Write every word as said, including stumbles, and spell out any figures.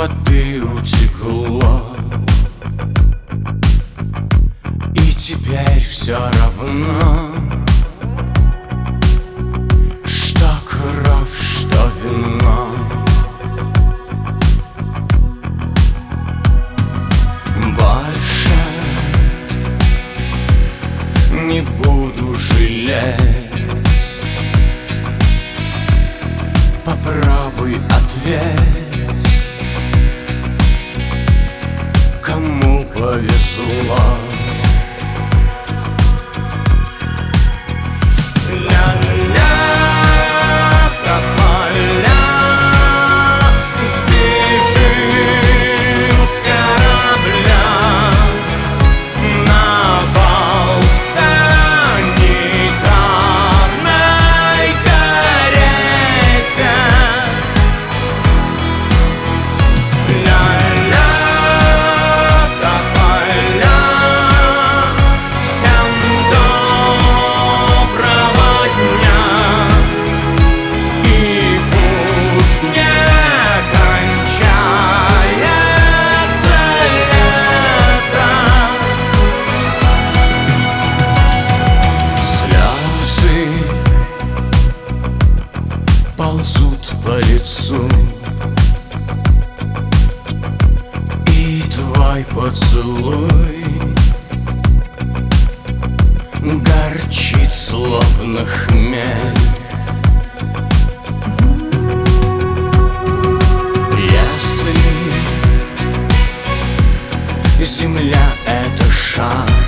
воды утекло, и теперь все равно, что кровь, что вино. Больше не буду жалеть. Попробуй ответь, кому повезло. Ля-ля-ля, тополя, сбежим с корабля на бал в санитарной карете. Ля-ля, тополя, всем доброго дня, и пусть не кончается лето. Слезы ползут по лицу, и твой поцелуй горчит, словно хмель. Если земля — это шар,